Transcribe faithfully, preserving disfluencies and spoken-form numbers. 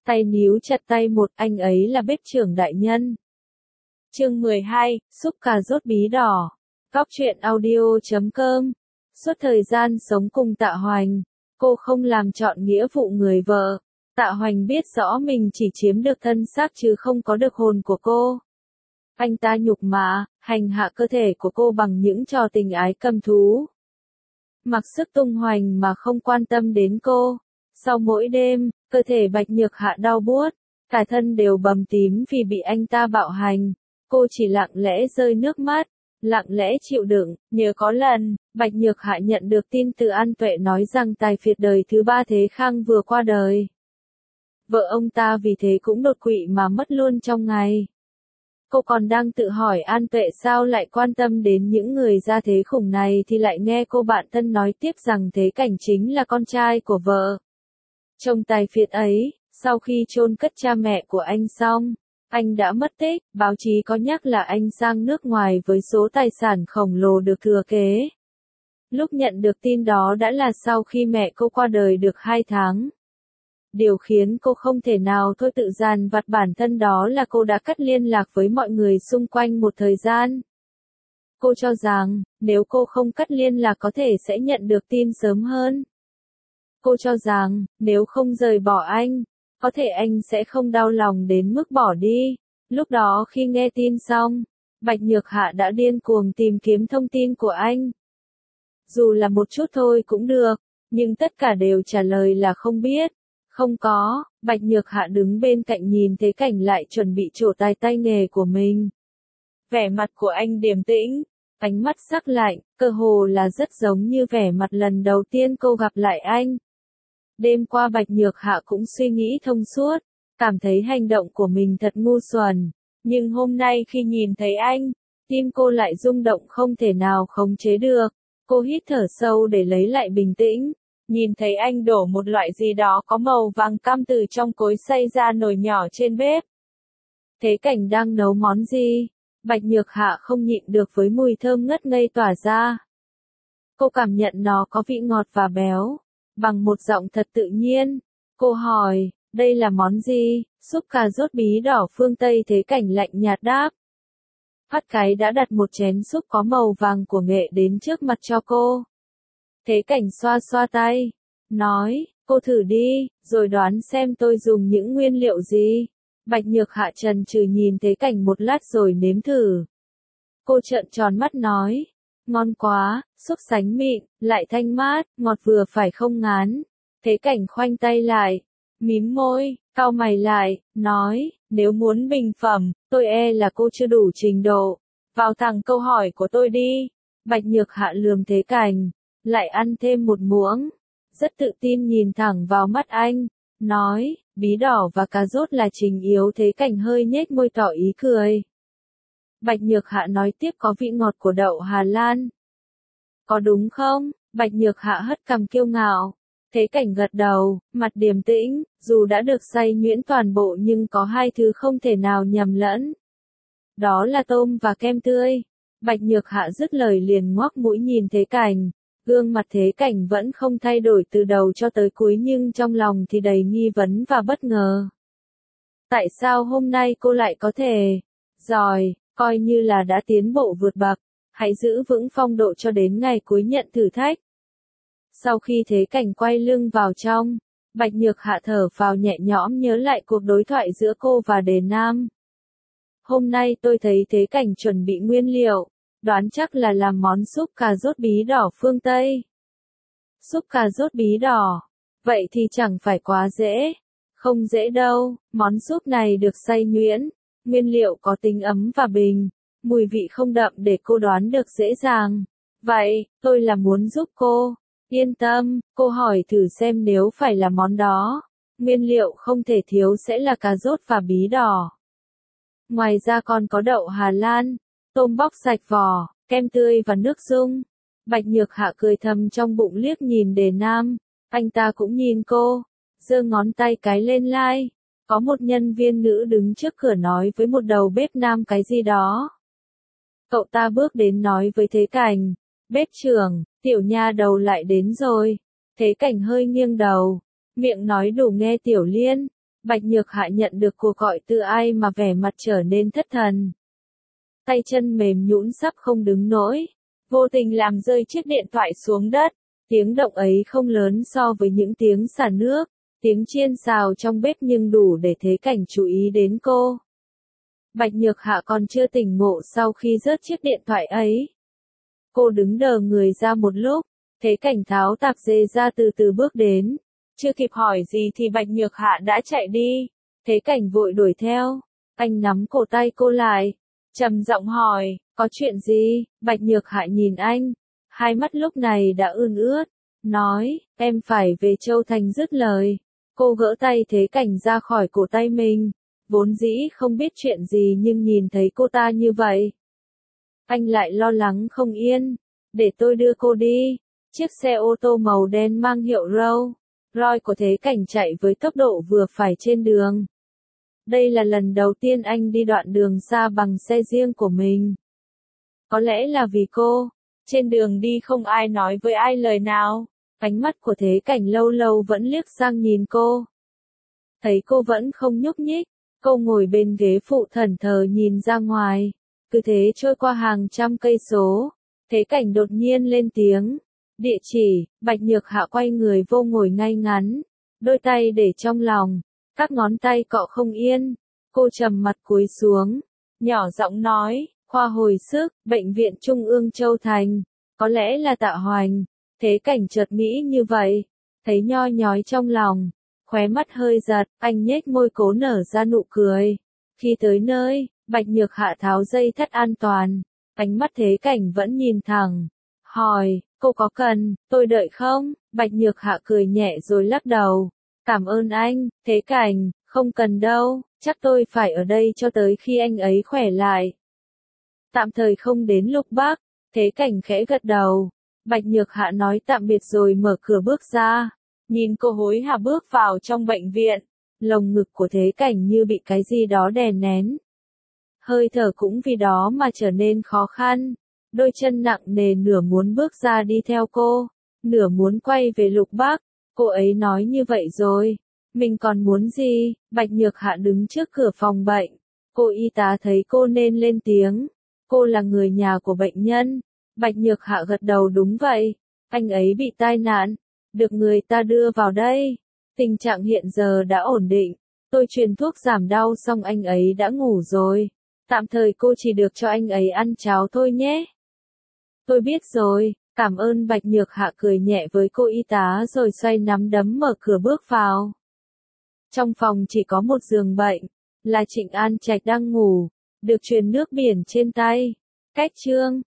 tay níu chặt tay một, anh ấy là bếp trưởng đại nhân. Chương mười hai, súp cà rốt bí đỏ. Cóc truyện audio chấm com. Suốt thời gian sống cùng Tạ Hoành, cô không làm trọn nghĩa vụ người vợ. Tạ Hoành biết rõ mình chỉ chiếm được thân xác chứ không có được hồn của cô. Anh ta nhục mạ, hành hạ cơ thể của cô bằng những trò tình ái cầm thú. Mặc sức tung hoành mà không quan tâm đến cô. Sau mỗi đêm, cơ thể Bạch Nhược Hạ đau buốt, cả thân đều bầm tím vì bị anh ta bạo hành. Cô chỉ lặng lẽ rơi nước mắt, lặng lẽ chịu đựng. Nhớ có lần, Bạch Nhược Hạ nhận được tin từ An Tuệ nói rằng tài phiệt đời thứ ba Thế Khang vừa qua đời. Vợ ông ta vì thế cũng đột quỵ mà mất luôn trong ngày. Cô còn đang tự hỏi An Tuệ sao lại quan tâm đến những người gia thế khủng này thì lại nghe cô bạn thân nói tiếp rằng Thế Cảnh chính là con trai của vợ. Chồng tài phiệt ấy, sau khi chôn cất cha mẹ của anh xong, anh đã mất tích. Báo chí có nhắc là anh sang nước ngoài với số tài sản khổng lồ được thừa kế. Lúc nhận được tin đó đã là sau khi mẹ cô qua đời được hai tháng. Điều khiến cô không thể nào thôi tự dằn vặt bản thân đó là cô đã cắt liên lạc với mọi người xung quanh một thời gian. Cô cho rằng, nếu cô không cắt liên lạc có thể sẽ nhận được tin sớm hơn. Cô cho rằng, nếu không rời bỏ anh, có thể anh sẽ không đau lòng đến mức bỏ đi. Lúc đó khi nghe tin xong, Bạch Nhược Hạ đã điên cuồng tìm kiếm thông tin của anh. Dù là một chút thôi cũng được, nhưng tất cả đều trả lời là không biết. Không có. Bạch Nhược Hạ đứng bên cạnh nhìn Thế Cảnh lại chuẩn bị trổ tài tay nghề của mình. Vẻ mặt của anh điềm tĩnh, ánh mắt sắc lạnh, cơ hồ là rất giống như vẻ mặt lần đầu tiên cô gặp lại anh. Đêm qua Bạch Nhược Hạ cũng suy nghĩ thông suốt, cảm thấy hành động của mình thật ngu xuẩn, nhưng hôm nay khi nhìn thấy anh, tim cô lại rung động không thể nào khống chế được. Cô hít thở sâu để lấy lại bình tĩnh. Nhìn thấy anh đổ một loại gì đó có màu vàng cam từ trong cối xay ra nồi nhỏ trên bếp. Thế Cảnh đang nấu món gì? Bạch Nhược Hạ không nhịn được với mùi thơm ngất ngây tỏa ra. Cô cảm nhận nó có vị ngọt và béo. Bằng một giọng thật tự nhiên, cô hỏi, đây là món gì? Súp cà rốt bí đỏ phương Tây. Thế Cảnh lạnh nhạt đáp. Phát Cái đã đặt một chén súp có màu vàng của nghệ đến trước mặt cho cô. Thế Cảnh xoa xoa tay, nói, cô thử đi, rồi đoán xem tôi dùng những nguyên liệu gì. Bạch Nhược Hạ chần chừ nhìn Thế Cảnh một lát rồi nếm thử. Cô trợn tròn mắt nói, ngon quá, súp sánh mịn, lại thanh mát, ngọt vừa phải không ngán. Thế Cảnh khoanh tay lại, mím môi, cau mày lại, nói, nếu muốn bình phẩm, tôi e là cô chưa đủ trình độ. Vào thẳng câu hỏi của tôi đi. Bạch Nhược Hạ lườm Thế Cảnh, lại ăn thêm một muỗng. Rất tự tin nhìn thẳng vào mắt anh, nói, bí đỏ và cà rốt là trình yếu. Thế Cảnh hơi nhếch môi tỏ ý cười. Bạch Nhược Hạ nói tiếp, có vị ngọt của đậu Hà Lan. Có đúng không? Bạch Nhược Hạ hất cằm kiêu ngạo. Thế Cảnh gật đầu, mặt điềm tĩnh, dù đã được xay nhuyễn toàn bộ nhưng có hai thứ không thể nào nhầm lẫn. Đó là tôm và kem tươi. Bạch Nhược Hạ dứt lời liền ngoác mũi nhìn Thế Cảnh. Gương mặt Thế Cảnh vẫn không thay đổi từ đầu cho tới cuối nhưng trong lòng thì đầy nghi vấn và bất ngờ. Tại sao hôm nay cô lại có thể giỏi, coi như là đã tiến bộ vượt bậc, hãy giữ vững phong độ cho đến ngày cuối nhận thử thách. Sau khi Thế Cảnh quay lưng vào trong, Bạch Nhược Hạ thở phào nhẹ nhõm nhớ lại cuộc đối thoại giữa cô và Đề Nam. Hôm nay tôi thấy Thế Cảnh chuẩn bị nguyên liệu, đoán chắc là làm món súp cà rốt bí đỏ phương Tây. Súp cà rốt bí đỏ, vậy thì chẳng phải quá dễ. Không dễ đâu, món súp này được xay nhuyễn, nguyên liệu có tính ấm và bình, mùi vị không đậm để cô đoán được dễ dàng. Vậy, tôi là muốn giúp cô. Yên tâm, cô hỏi thử xem nếu phải là món đó. Nguyên liệu không thể thiếu sẽ là cà rốt và bí đỏ. Ngoài ra còn có đậu Hà Lan, tôm bóc sạch vỏ, kem tươi và nước dung. Bạch Nhược Hạ cười thầm trong bụng liếc nhìn Đề Nam. Anh ta cũng nhìn cô, giơ ngón tay cái lên like. Có một nhân viên nữ đứng trước cửa nói với một đầu bếp nam cái gì đó. Cậu ta bước đến nói với Thế Cảnh, bếp trưởng, tiểu nha đầu lại đến rồi. Thế Cảnh hơi nghiêng đầu, miệng nói đủ nghe Tiểu Liên. Bạch Nhược Hạ nhận được cuộc gọi từ ai mà vẻ mặt trở nên thất thần. Tay chân mềm nhũn sắp không đứng nổi, vô tình làm rơi chiếc điện thoại xuống đất. Tiếng động ấy không lớn so với những tiếng xả nước, tiếng chiên xào trong bếp nhưng đủ để Thế Cảnh chú ý đến cô. Bạch Nhược Hạ còn chưa tỉnh ngộ sau khi rớt chiếc điện thoại ấy. Cô đứng đờ người ra một lúc, Thế Cảnh tháo tạp dề ra từ từ bước đến. Chưa kịp hỏi gì thì Bạch Nhược Hạ đã chạy đi. Thế Cảnh vội đuổi theo. Anh nắm cổ tay cô lại, trầm giọng hỏi, có chuyện gì? Bạch Nhược Hạ nhìn anh, hai mắt lúc này đã ươn ướt, nói, em phải về Châu Thành. Dứt lời, cô gỡ tay Thế Cảnh ra khỏi cổ tay mình, vốn dĩ không biết chuyện gì nhưng nhìn thấy cô ta như vậy. Anh lại lo lắng không yên, để tôi đưa cô đi. Chiếc xe ô tô màu đen mang hiệu Rolls Royce của Thế Cảnh chạy với tốc độ vừa phải trên đường. Đây là lần đầu tiên anh đi đoạn đường xa bằng xe riêng của mình. Có lẽ là vì cô, trên đường đi không ai nói với ai lời nào. Ánh mắt của Thế Cảnh lâu lâu vẫn liếc sang nhìn cô. Thấy cô vẫn không nhúc nhích, cô ngồi bên ghế phụ thẫn thờ nhìn ra ngoài. Cứ thế trôi qua hàng trăm cây số, Thế Cảnh đột nhiên lên tiếng. Địa chỉ. Bạch Nhược Hạ quay người vô ngồi ngay ngắn, đôi tay để trong lòng, các ngón tay cọ không yên. Cô trầm mặt cúi xuống, nhỏ giọng nói, khoa hồi sức, bệnh viện Trung ương Châu Thành, có lẽ là Tạ Hoành. Thế Cảnh chợt nghĩ như vậy, thấy nho nhói trong lòng, khóe mắt hơi giật, anh nhếch môi cố nở ra nụ cười. Khi tới nơi, Bạch Nhược Hạ tháo dây thắt an toàn, ánh mắt Thế Cảnh vẫn nhìn thẳng, hỏi, cô có cần tôi đợi không? Bạch Nhược Hạ cười nhẹ rồi lắc đầu, cảm ơn anh. Thế Cảnh, không cần đâu, chắc tôi phải ở đây cho tới khi anh ấy khỏe lại. Tạm thời không đến Lục Bắc. Thế Cảnh khẽ gật đầu. Bạch Nhược Hạ nói tạm biệt rồi mở cửa bước ra, nhìn cô hối hả bước vào trong bệnh viện. Lồng ngực của Thế Cảnh như bị cái gì đó đè nén, hơi thở cũng vì đó mà trở nên khó khăn. Đôi chân nặng nề nửa muốn bước ra đi theo cô, nửa muốn quay về Lục Bắc. Cô ấy nói như vậy rồi, mình còn muốn gì? Bạch Nhược Hạ đứng trước cửa phòng bệnh. Cô y tá thấy cô nên lên tiếng. Cô là người nhà của bệnh nhân. Bạch Nhược Hạ gật đầu đúng vậy. Anh ấy bị tai nạn, được người ta đưa vào đây. Tình trạng hiện giờ đã ổn định. Tôi truyền thuốc giảm đau xong anh ấy đã ngủ rồi. Tạm thời cô chỉ được cho anh ấy ăn cháo thôi nhé. Tôi biết rồi, cảm ơn. Bạch Nhược Hạ cười nhẹ với cô y tá rồi xoay nắm đấm mở cửa bước vào. Trong phòng chỉ có một giường bệnh, là Trịnh An Trạch đang ngủ, được truyền nước biển trên tay. Cách chương